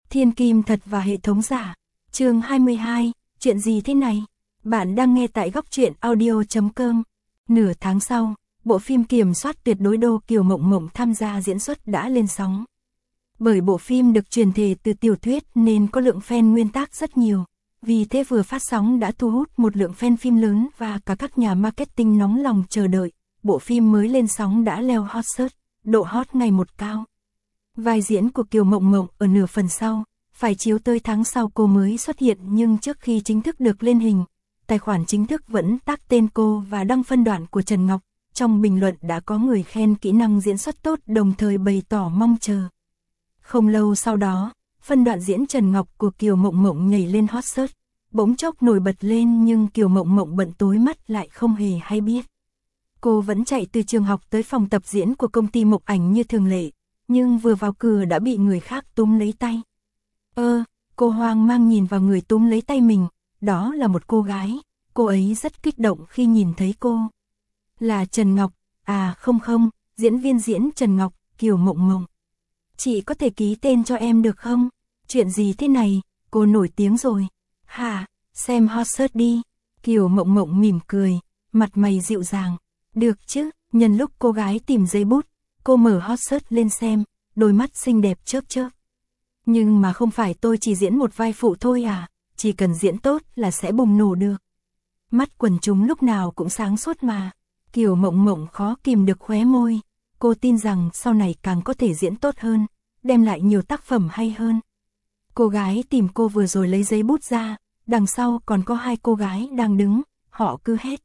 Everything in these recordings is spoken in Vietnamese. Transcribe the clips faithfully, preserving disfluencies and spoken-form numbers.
Thiên kim thật và hệ thống giả. Chương hai mươi hai, chuyện gì thế này? Bạn đang nghe tại góc truyện audio chấm com. Nửa tháng sau, bộ phim kiểm soát tuyệt đối Đô Kiều Mộng Mộng tham gia diễn xuất đã lên sóng. Bởi bộ phim được truyền thể từ tiểu thuyết nên có lượng fan nguyên tác rất nhiều. Vì thế vừa phát sóng đã thu hút một lượng fan phim lớn và cả các nhà marketing nóng lòng chờ đợi. Bộ phim mới lên sóng đã leo hot search, độ hot ngày một cao. Vai diễn của Kiều Mộng Mộng ở nửa phần sau, phải chiếu tới tháng sau cô mới xuất hiện, nhưng trước khi chính thức được lên hình, tài khoản chính thức vẫn tag tên cô và đăng phân đoạn của Trần Ngọc. Trong bình luận đã có người khen kỹ năng diễn xuất tốt, đồng thời bày tỏ mong chờ. Không lâu sau đó, phân đoạn diễn Trần Ngọc của Kiều Mộng Mộng nhảy lên hot search, bỗng chốc nổi bật lên, nhưng Kiều Mộng Mộng bận tối mắt lại không hề hay biết. Cô vẫn chạy từ trường học tới phòng tập diễn của công ty Mộc Ảnh như thường lệ, nhưng vừa vào cửa đã bị người khác túm lấy tay. Ơ, cô hoang mang nhìn vào người túm lấy tay mình, đó là một cô gái, cô ấy rất kích động khi nhìn thấy cô. Là Trần Ngọc, à không không, diễn viên diễn Trần Ngọc, Kiều Mộng Mộng. Chị có thể ký tên cho em được không? Chuyện gì thế này, cô nổi tiếng rồi. Hả, xem hot search đi. Kiều Mộng Mộng mỉm cười, mặt mày dịu dàng. Được chứ, nhân lúc cô gái tìm giấy bút, cô mở hot search lên xem, đôi mắt xinh đẹp chớp chớp. Nhưng mà không phải tôi chỉ diễn một vai phụ thôi à, chỉ cần diễn tốt là sẽ bùng nổ được. Mắt quần chúng lúc nào cũng sáng suốt mà. Kiều Mộng Mộng khó kìm được khóe môi, cô tin rằng sau này càng có thể diễn tốt hơn, đem lại nhiều tác phẩm hay hơn. Cô gái tìm cô vừa rồi lấy giấy bút ra, đằng sau còn có hai cô gái đang đứng, họ cứ hét.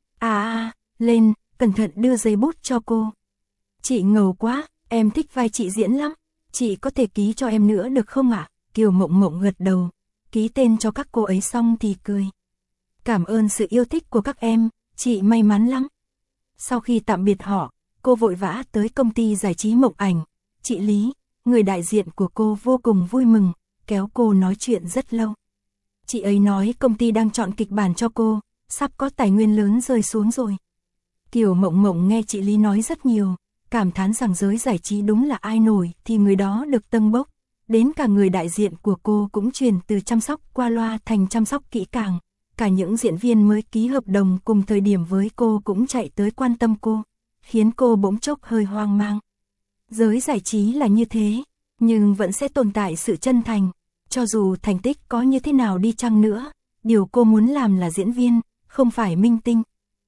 À à, lên, cẩn thận đưa giấy bút cho cô. Chị ngầu quá, em thích vai chị diễn lắm, chị có thể ký cho em nữa được không ạ? Kiều Mộng Mộng gật đầu, ký tên cho các cô ấy xong thì cười. Cảm ơn sự yêu thích của các em, chị may mắn lắm. Sau khi tạm biệt họ, cô vội vã tới công ty giải trí Mộc Ảnh. Chị Lý, người đại diện của cô vô cùng vui mừng, kéo cô nói chuyện rất lâu. Chị ấy nói công ty đang chọn kịch bản cho cô, sắp có tài nguyên lớn rơi xuống rồi. Kiều Mộng Mộng nghe chị Lý nói rất nhiều, cảm thán rằng giới giải trí đúng là ai nổi thì người đó được tâng bốc. Đến cả người đại diện của cô cũng chuyển từ chăm sóc qua loa thành chăm sóc kỹ càng. Cả những diễn viên mới ký hợp đồng cùng thời điểm với cô cũng chạy tới quan tâm cô, khiến cô bỗng chốc hơi hoang mang. Giới giải trí là như thế, nhưng vẫn sẽ tồn tại sự chân thành. Cho dù thành tích có như thế nào đi chăng nữa, điều cô muốn làm là diễn viên, không phải minh tinh.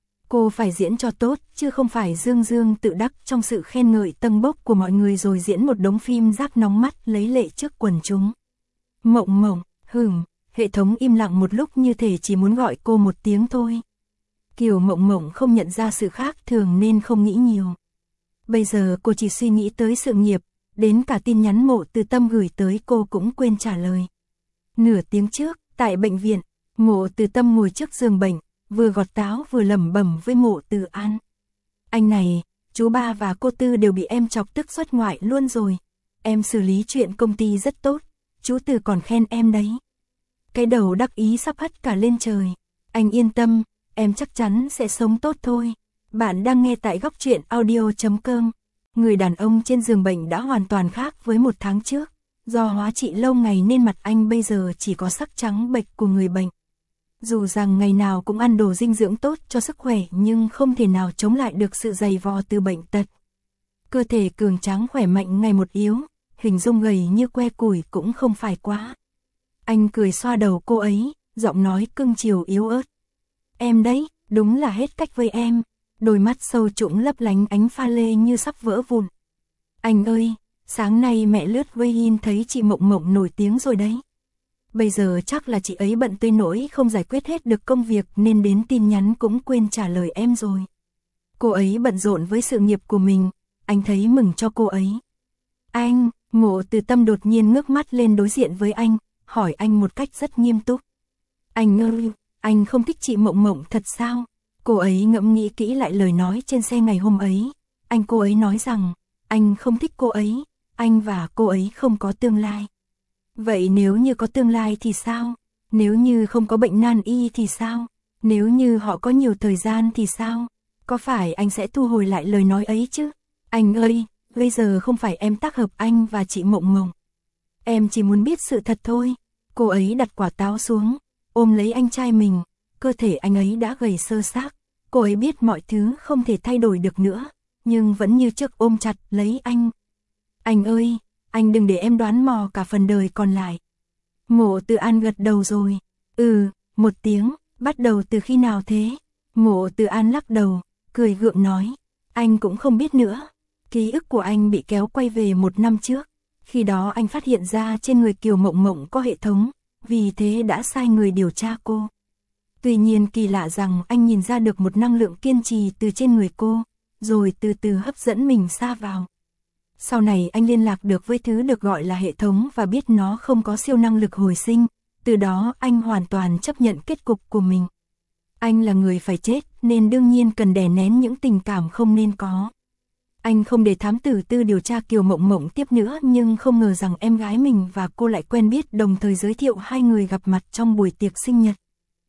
Cô phải diễn cho tốt, chứ không phải dương dương tự đắc trong sự khen ngợi tâng bốc của mọi người rồi diễn một đống phim rác nóng mắt lấy lệ trước quần chúng. Mộng Mộng, hừm, hệ thống im lặng một lúc như thể chỉ muốn gọi cô một tiếng thôi. Kiều Mộng Mộng không nhận ra sự khác thường nên không nghĩ nhiều. Bây giờ cô chỉ suy nghĩ tới sự nghiệp, đến cả tin nhắn Mộ Từ Tâm gửi tới cô cũng quên trả lời. Nửa tiếng trước, tại bệnh viện, Mộ Từ Tâm ngồi trước giường bệnh, vừa gọt táo vừa lẩm bẩm với Mộ Từ An. Anh này, chú ba và cô Tư đều bị em chọc tức xuất ngoại luôn rồi. Em xử lý chuyện công ty rất tốt, chú Từ còn khen em đấy. Cái đầu đắc ý sắp hất cả lên trời. Anh yên tâm, em chắc chắn sẽ sống tốt thôi. Bạn đang nghe tại góc truyện audio chấm com. Người đàn ông trên giường bệnh đã hoàn toàn khác với một tháng trước. Do hóa trị lâu ngày nên mặt anh bây giờ chỉ có sắc trắng bệch của người bệnh. Dù rằng ngày nào cũng ăn đồ dinh dưỡng tốt cho sức khỏe nhưng không thể nào chống lại được sự dày vò từ bệnh tật. Cơ thể cường tráng khỏe mạnh ngày một yếu, hình dung gầy như que củi cũng không phải quá. Anh cười xoa đầu cô ấy, giọng nói cưng chiều yếu ớt. Em đấy, đúng là hết cách với em. Đôi mắt sâu trũng lấp lánh ánh pha lê như sắp vỡ vụn. Anh ơi, sáng nay mẹ lướt Weihin thấy chị Mộng Mộng nổi tiếng rồi đấy. Bây giờ chắc là chị ấy bận tới nỗi không giải quyết hết được công việc nên đến tin nhắn cũng quên trả lời em rồi. Cô ấy bận rộn với sự nghiệp của mình, anh thấy mừng cho cô ấy. Anh, Mộ Từ Tâm đột nhiên ngước mắt lên đối diện với anh, hỏi anh một cách rất nghiêm túc. Anh ơi, anh không thích chị Mộng Mộng thật sao? Cô ấy ngẫm nghĩ kỹ lại lời nói trên xe ngày hôm ấy. Anh cô ấy nói rằng, anh không thích cô ấy, anh và cô ấy không có tương lai. Vậy nếu như có tương lai thì sao? Nếu như không có bệnh nan y thì sao? Nếu như họ có nhiều thời gian thì sao? Có phải anh sẽ thu hồi lại lời nói ấy chứ? Anh ơi, bây giờ không phải em tác hợp anh và chị Mộng Mộng. Em chỉ muốn biết sự thật thôi. Cô ấy đặt quả táo xuống, ôm lấy anh trai mình, cơ thể anh ấy đã gầy xơ xác. Cô ấy biết mọi thứ không thể thay đổi được nữa, nhưng vẫn như trước ôm chặt lấy anh. Anh ơi, anh đừng để em đoán mò cả phần đời còn lại. Mộ Từ An gật đầu rồi. Ừ, một tiếng, bắt đầu từ khi nào thế? Mộ Từ An lắc đầu, cười gượng nói. Anh cũng không biết nữa. Ký ức của anh bị kéo quay về một năm trước. Khi đó anh phát hiện ra trên người Kiều Mộng Mộng có hệ thống, vì thế đã sai người điều tra cô. Tuy nhiên kỳ lạ rằng anh nhìn ra được một năng lượng kiên trì từ trên người cô, rồi từ từ hấp dẫn mình xa vào. Sau này anh liên lạc được với thứ được gọi là hệ thống và biết nó không có siêu năng lực hồi sinh, từ đó anh hoàn toàn chấp nhận kết cục của mình. Anh là người phải chết nên đương nhiên cần đè nén những tình cảm không nên có. Anh không để thám tử Tư điều tra Kiều Mộng Mộng tiếp nữa, nhưng không ngờ rằng em gái mình và cô lại quen biết, đồng thời giới thiệu hai người gặp mặt trong buổi tiệc sinh nhật.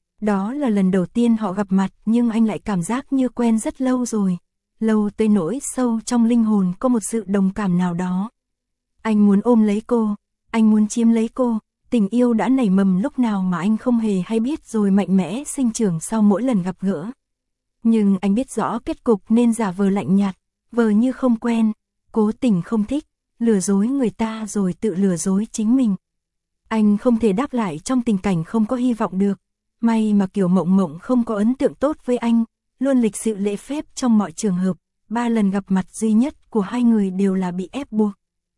Đó là lần đầu tiên họ gặp mặt, nhưng anh lại cảm giác như quen rất lâu rồi. Lâu tới nỗi sâu trong linh hồn có một sự đồng cảm nào đó. Anh muốn ôm lấy cô, anh muốn chiếm lấy cô. Tình yêu đã nảy mầm lúc nào mà anh không hề hay biết, rồi mạnh mẽ sinh trưởng sau mỗi lần gặp gỡ. Nhưng anh biết rõ kết cục nên giả vờ lạnh nhạt, vờ như không quen, cố tình không thích, lừa dối người ta rồi tự lừa dối chính mình. Anh không thể đáp lại trong tình cảnh không có hy vọng được. May mà Kiều Mộng Mộng không có ấn tượng tốt với anh, luôn lịch sự lễ phép trong mọi trường hợp. Ba lần gặp mặt duy nhất của hai người đều là bị ép buộc.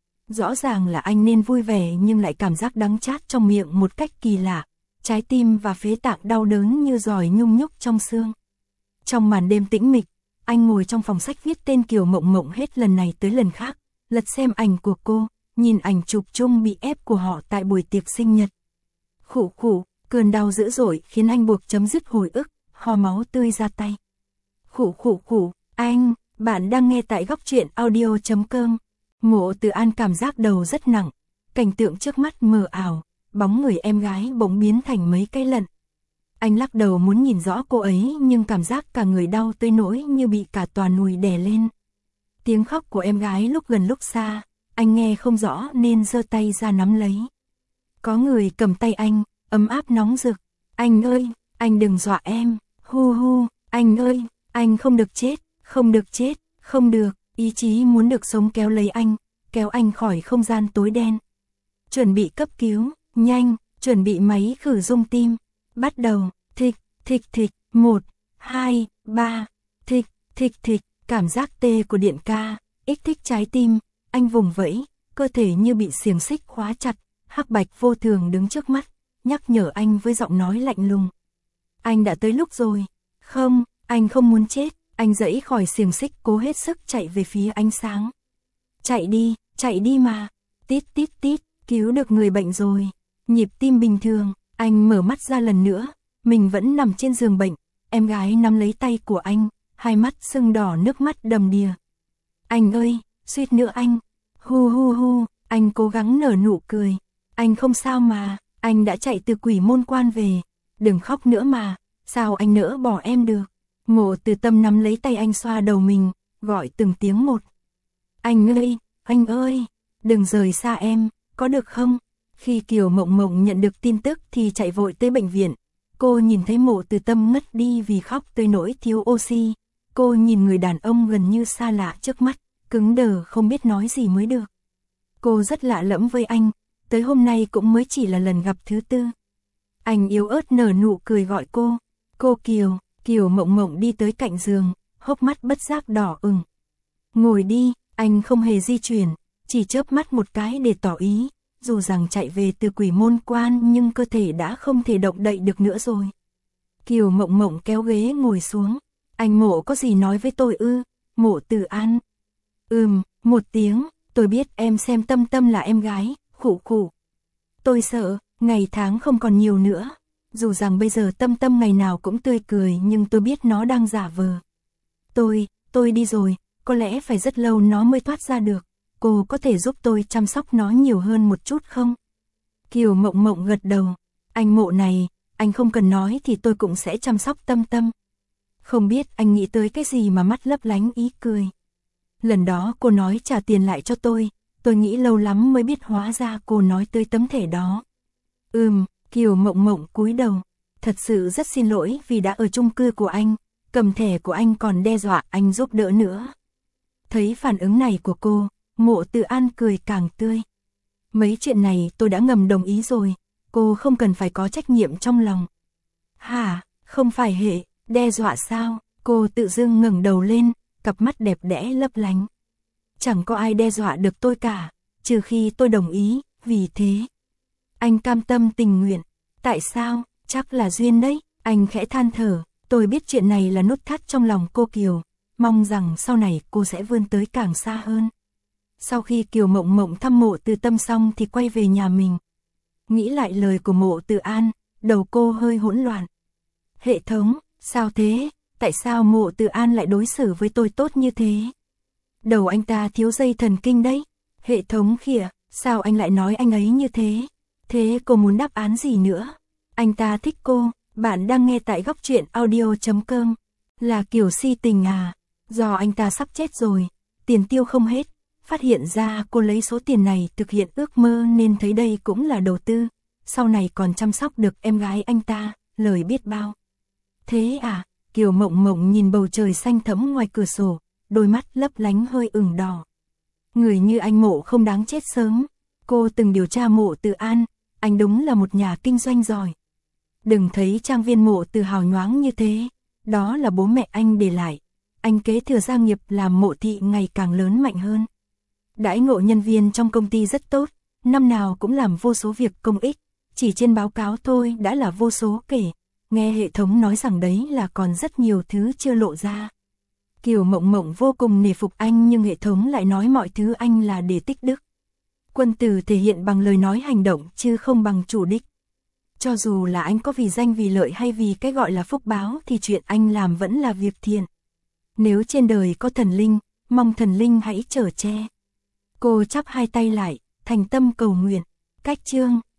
Rõ ràng là anh nên vui vẻ nhưng lại cảm giác đắng chát trong miệng một cách kỳ lạ. Trái tim và phế tạng đau đớn như giỏi nhung nhúc trong xương. Trong màn đêm tĩnh mịch, anh ngồi trong phòng sách viết tên Kiều Mộng Mộng hết lần này tới lần khác, lật xem ảnh của cô, nhìn ảnh chụp chung bị ép của họ tại buổi tiệc sinh nhật. Khụ khụ, cơn đau dữ dội khiến anh buộc chấm dứt hồi ức, ho máu tươi ra tay. Khụ khụ khụ, anh, bạn đang nghe tại góc truyện audio chấm com. Mộ Từ An cảm giác đầu rất nặng, cảnh tượng trước mắt mờ ảo, bóng người em gái bỗng biến thành mấy cây lận. Anh lắc đầu muốn nhìn rõ cô ấy, nhưng cảm giác cả người đau tới nỗi như bị cả tòa núi đè lên. Tiếng khóc của em gái lúc gần lúc xa, anh nghe không rõ nên giơ tay ra nắm lấy. Có người cầm tay anh, ấm áp nóng rực. Anh ơi, anh đừng dọa em, hu hu, anh ơi, anh không được chết, không được chết, không được. Ý chí muốn được sống kéo lấy anh, kéo anh khỏi không gian tối đen. Chuẩn bị cấp cứu, nhanh, chuẩn bị máy khử rung tim. Bắt đầu, thịch, thịch thịch, một, hai, ba, thịch, thịch thịch, cảm giác tê của điện ca, ích thích trái tim, anh vùng vẫy, cơ thể như bị xiềng xích khóa chặt, hắc bạch vô thường đứng trước mắt, nhắc nhở anh với giọng nói lạnh lùng. Anh đã tới lúc rồi, không, anh không muốn chết, anh giãy khỏi xiềng xích cố hết sức chạy về phía ánh sáng. Chạy đi, chạy đi mà, tít tít tít, cứu được người bệnh rồi, nhịp tim bình thường. Anh mở mắt ra lần nữa, mình vẫn nằm trên giường bệnh, em gái nắm lấy tay của anh, hai mắt sưng đỏ nước mắt đầm đìa. Anh ơi, suýt nữa anh, hu hu hu, anh cố gắng nở nụ cười, anh không sao mà, anh đã chạy từ Quỷ Môn Quan về, đừng khóc nữa mà, sao anh nỡ bỏ em được. Mộ Từ Tâm nắm lấy tay anh xoa đầu mình, gọi từng tiếng một. Anh ơi, anh ơi, đừng rời xa em, có được không? Khi Kiều Mộng Mộng nhận được tin tức thì chạy vội tới bệnh viện. Cô nhìn thấy Mộ Từ Tâm ngất đi vì khóc tới nỗi thiếu oxy. Cô nhìn người đàn ông gần như xa lạ trước mắt, cứng đờ không biết nói gì mới được. Cô rất lạ lẫm với anh, tới hôm nay cũng mới chỉ là lần gặp thứ tư. Anh yếu ớt nở nụ cười gọi cô. Cô Kiều, Kiều Mộng Mộng đi tới cạnh giường, hốc mắt bất giác đỏ ửng. Ngồi đi, anh không hề di chuyển, chỉ chớp mắt một cái để tỏ ý. Dù rằng chạy về từ Quỷ Môn Quan nhưng cơ thể đã không thể động đậy được nữa rồi. Kiều Mộng Mộng kéo ghế ngồi xuống. Anh Mộ có gì nói với tôi ư? Mộ Từ An. Ừm, một tiếng, tôi biết em xem Tâm Tâm là em gái, khụ khụ. Tôi sợ, ngày tháng không còn nhiều nữa. Dù rằng bây giờ Tâm Tâm ngày nào cũng tươi cười nhưng tôi biết nó đang giả vờ. Tôi, tôi đi rồi, có lẽ phải rất lâu nó mới thoát ra được. Cô có thể giúp tôi chăm sóc nó nhiều hơn một chút không? Kiều Mộng Mộng gật đầu. Anh Mộ này, anh không cần nói thì tôi cũng sẽ chăm sóc Tâm Tâm. Không biết anh nghĩ tới cái gì mà mắt lấp lánh ý cười. Lần đó cô nói trả tiền lại cho tôi, tôi nghĩ lâu lắm mới biết hóa ra cô nói tới tấm thẻ đó. Ừm, Kiều Mộng Mộng cúi đầu. Thật sự rất xin lỗi vì đã ở chung cư của anh, cầm thẻ của anh còn đe dọa anh giúp đỡ nữa. Thấy phản ứng này của cô, Mộ Từ An cười càng tươi. Mấy chuyện này tôi đã ngầm đồng ý rồi, cô không cần phải có trách nhiệm trong lòng. Hả, không phải hệ, đe dọa sao? Cô tự dưng ngẩng đầu lên, cặp mắt đẹp đẽ lấp lánh. Chẳng có ai đe dọa được tôi cả, trừ khi tôi đồng ý, vì thế. Anh cam tâm tình nguyện. Tại sao? Chắc là duyên đấy. Anh khẽ than thở, tôi biết chuyện này là nút thắt trong lòng cô Kiều, mong rằng sau này cô sẽ vươn tới càng xa hơn. Sau khi Kiều Mộng Mộng thăm Mộ Từ Tâm xong thì quay về nhà mình. Nghĩ lại lời của Mộ Từ An, đầu cô hơi hỗn loạn. Hệ thống, sao thế? Tại sao Mộ Từ An lại đối xử với tôi tốt như thế? Đầu anh ta thiếu dây thần kinh đấy. Hệ thống khịa, sao anh lại nói anh ấy như thế? Thế cô muốn đáp án gì nữa? Anh ta thích cô. Bạn đang nghe tại góc truyện audio chấm com. Là kiểu si tình à? Do anh ta sắp chết rồi, tiền tiêu không hết. Phát hiện ra cô lấy số tiền này thực hiện ước mơ nên thấy đây cũng là đầu tư. Sau này còn chăm sóc được em gái anh ta, lời biết bao. Thế à? Kiều Mộng Mộng nhìn bầu trời xanh thẫm ngoài cửa sổ, đôi mắt lấp lánh hơi ửng đỏ. Người như anh Mộ không đáng chết sớm. Cô từng điều tra Mộ Từ An, anh đúng là một nhà kinh doanh giỏi. Đừng thấy trang viên Mộ Từ hào nhoáng như thế, đó là bố mẹ anh để lại. Anh kế thừa gia nghiệp làm Mộ thị ngày càng lớn mạnh hơn. Đãi ngộ nhân viên trong công ty rất tốt, năm nào cũng làm vô số việc công ích, chỉ trên báo cáo thôi đã là vô số kể. Nghe hệ thống nói rằng đấy là còn rất nhiều thứ chưa lộ ra. Kiều Mộng Mộng vô cùng nể phục anh nhưng hệ thống lại nói mọi thứ anh là để tích đức. Quân tử thể hiện bằng lời nói hành động chứ không bằng chủ đích. Cho dù là anh có vì danh vì lợi hay vì cái gọi là phúc báo thì chuyện anh làm vẫn là việc thiện. Nếu trên đời có thần linh, mong thần linh hãy chở che. Cô chắp hai tay lại, thành tâm cầu nguyện. Cách chương